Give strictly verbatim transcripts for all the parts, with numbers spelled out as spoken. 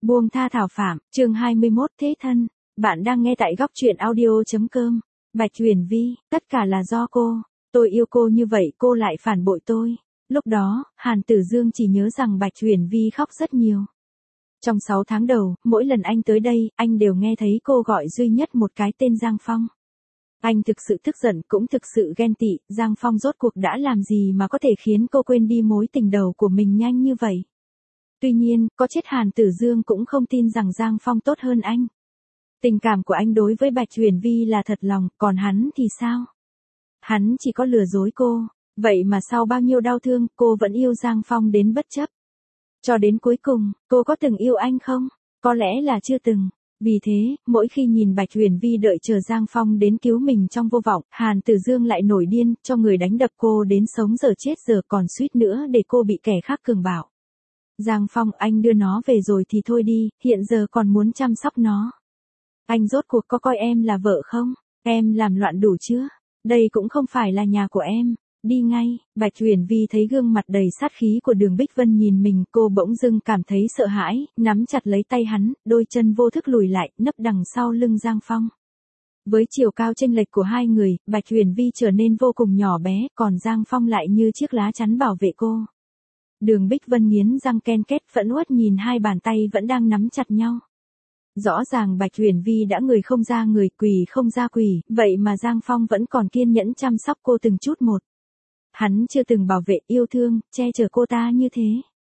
Buông tha Thảo Phạm, chương hai mươi mốt Thế thân. Bạn đang nghe tại góc truyện audio.com. Bạch Huyền Vi, tất cả là do cô. Tôi yêu cô như vậy cô lại phản bội tôi. Lúc đó, Hàn Tử Dương chỉ nhớ rằng Bạch Huyền Vi khóc rất nhiều. Trong sáu tháng đầu, mỗi lần anh tới đây, anh đều nghe thấy cô gọi duy nhất một cái tên Giang Phong. Anh thực sự tức giận cũng thực sự ghen tị, Giang Phong rốt cuộc đã làm gì mà có thể khiến cô quên đi mối tình đầu của mình nhanh như vậy. Tuy nhiên, có chết Hàn Tử Dương cũng không tin rằng Giang Phong tốt hơn anh. Tình cảm của anh đối với Bạch Huyền Vi là thật lòng, còn hắn thì sao? Hắn chỉ có lừa dối cô, vậy mà sau bao nhiêu đau thương, cô vẫn yêu Giang Phong đến bất chấp. Cho đến cuối cùng, cô có từng yêu anh không? Có lẽ là chưa từng. Vì thế, mỗi khi nhìn Bạch Huyền Vi đợi chờ Giang Phong đến cứu mình trong vô vọng, Hàn Tử Dương lại nổi điên, cho người đánh đập cô đến sống giờ chết giờ còn suýt nữa để cô bị kẻ khác cường bạo. Giang Phong, anh đưa nó về rồi thì thôi đi, hiện giờ còn muốn chăm sóc nó. Anh rốt cuộc có coi em là vợ không? Em làm loạn đủ chưa? Đây cũng không phải là nhà của em. Đi ngay. Bạch Huyền Vi thấy gương mặt đầy sát khí của Đường Bích Vân nhìn mình, cô bỗng dưng cảm thấy sợ hãi, nắm chặt lấy tay hắn, đôi chân vô thức lùi lại, nấp đằng sau lưng Giang Phong. Với chiều cao chênh lệch của hai người, Bạch Huyền Vi trở nên vô cùng nhỏ bé, còn Giang Phong lại như chiếc lá chắn bảo vệ cô. Đường Bích Vân nghiến răng ken két phẫn uất nhìn hai bàn tay vẫn đang nắm chặt nhau. Rõ ràng Bạch Huyền Vi đã người không ra người, quỷ không ra quỷ, vậy mà Giang Phong vẫn còn kiên nhẫn chăm sóc cô từng chút một. Hắn chưa từng bảo vệ, yêu thương, che chở cô ta như thế.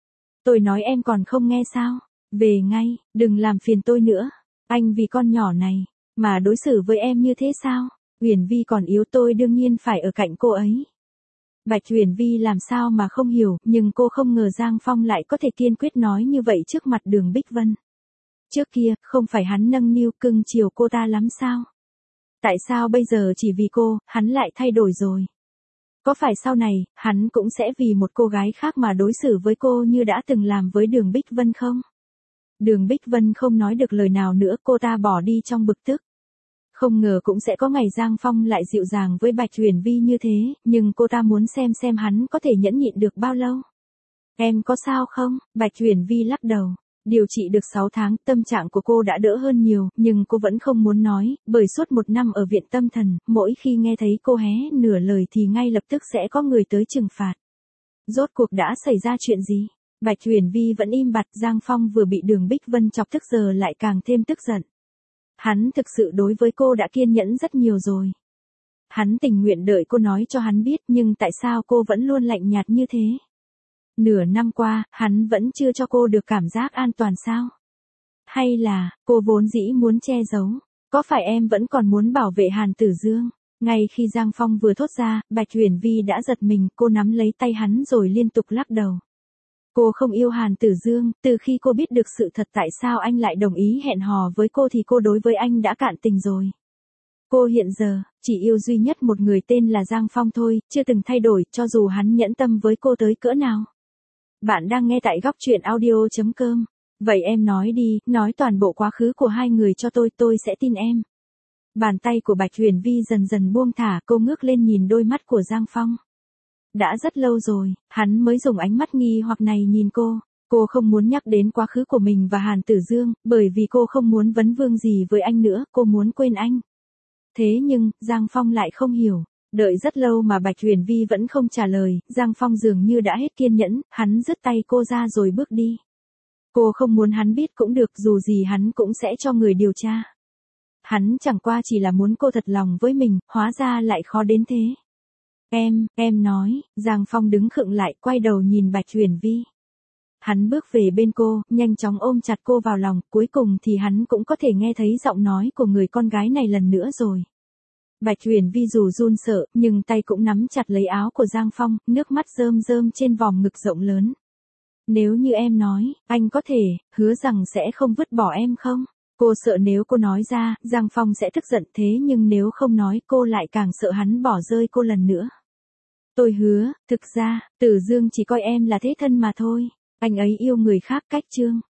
Tôi nói em còn không nghe sao? Về ngay, đừng làm phiền tôi nữa. Anh vì con nhỏ này, mà đối xử với em như thế sao? Huyền Vi còn yếu, tôi đương nhiên phải ở cạnh cô ấy. Bạch Huyền Vi làm sao mà không hiểu, nhưng cô không ngờ Giang Phong lại có thể kiên quyết nói như vậy trước mặt Đường Bích Vân. Trước kia, không phải hắn nâng niu cưng chiều cô ta lắm sao? Tại sao bây giờ chỉ vì cô, hắn lại thay đổi rồi? Có phải sau này, hắn cũng sẽ vì một cô gái khác mà đối xử với cô như đã từng làm với Đường Bích Vân không? Đường Bích Vân không nói được lời nào nữa, cô ta bỏ đi trong bực tức. Không ngờ cũng sẽ có ngày Giang Phong lại dịu dàng với Bạch Huyền Vi như thế, nhưng cô ta muốn xem xem hắn có thể nhẫn nhịn được bao lâu. Em có sao không? Bạch Huyền Vi lắc đầu. Điều trị được sáu tháng, tâm trạng của cô đã đỡ hơn nhiều, nhưng cô vẫn không muốn nói, bởi suốt một năm ở viện tâm thần, mỗi khi nghe thấy cô hé nửa lời thì ngay lập tức sẽ có người tới trừng phạt. Rốt cuộc đã xảy ra chuyện gì? Bạch Huyền Vi vẫn im bặt, Giang Phong vừa bị Đường Bích Vân chọc tức giờ lại càng thêm tức giận. Hắn thực sự đối với cô đã kiên nhẫn rất nhiều rồi. Hắn tình nguyện đợi cô nói cho hắn biết, nhưng tại sao cô vẫn luôn lạnh nhạt như thế? Nửa năm qua, hắn vẫn chưa cho cô được cảm giác an toàn sao? Hay là, cô vốn dĩ muốn che giấu? Có phải em vẫn còn muốn bảo vệ Hàn Tử Dương? Ngay khi Giang Phong vừa thốt ra, Bạch Huyền Vi đã giật mình, cô nắm lấy tay hắn rồi liên tục lắc đầu. Cô không yêu Hàn Tử Dương, từ khi cô biết được sự thật tại sao anh lại đồng ý hẹn hò với cô thì cô đối với anh đã cạn tình rồi. Cô hiện giờ, chỉ yêu duy nhất một người tên là Giang Phong thôi, chưa từng thay đổi, cho dù hắn nhẫn tâm với cô tới cỡ nào. Bạn đang nghe tại góc truyện audio.com. Vậy em nói đi, nói toàn bộ quá khứ của hai người cho tôi, tôi sẽ tin em. Bàn tay của Bạch Huyền Vi dần dần buông thả, cô ngước lên nhìn đôi mắt của Giang Phong. Đã rất lâu rồi, hắn mới dùng ánh mắt nghi hoặc này nhìn cô. Cô không muốn nhắc đến quá khứ của mình và Hàn Tử Dương, bởi vì cô không muốn vấn vương gì với anh nữa, cô muốn quên anh. Thế nhưng, Giang Phong lại không hiểu. Đợi rất lâu mà Bạch Huyền Vi vẫn không trả lời, Giang Phong dường như đã hết kiên nhẫn, hắn dứt tay cô ra rồi bước đi. Cô không muốn hắn biết cũng được, dù gì hắn cũng sẽ cho người điều tra. Hắn chẳng qua chỉ là muốn cô thật lòng với mình, hóa ra lại khó đến thế. Em, em nói, Giang Phong đứng khựng lại, quay đầu nhìn Bạch Huyền Vi. Hắn bước về bên cô, nhanh chóng ôm chặt cô vào lòng, cuối cùng thì hắn cũng có thể nghe thấy giọng nói của người con gái này lần nữa rồi. Bạch Huyền Vi dù run sợ, nhưng tay cũng nắm chặt lấy áo của Giang Phong, nước mắt rơm rơm trên vòng ngực rộng lớn. Nếu như em nói, anh có thể, hứa rằng sẽ không vứt bỏ em không? Cô sợ nếu cô nói ra, Giang Phong sẽ tức giận, thế nhưng nếu không nói cô lại càng sợ hắn bỏ rơi cô lần nữa. Tôi hứa, thực ra, Tử Dương chỉ coi em là thế thân mà thôi. Anh ấy yêu người khác cách chương.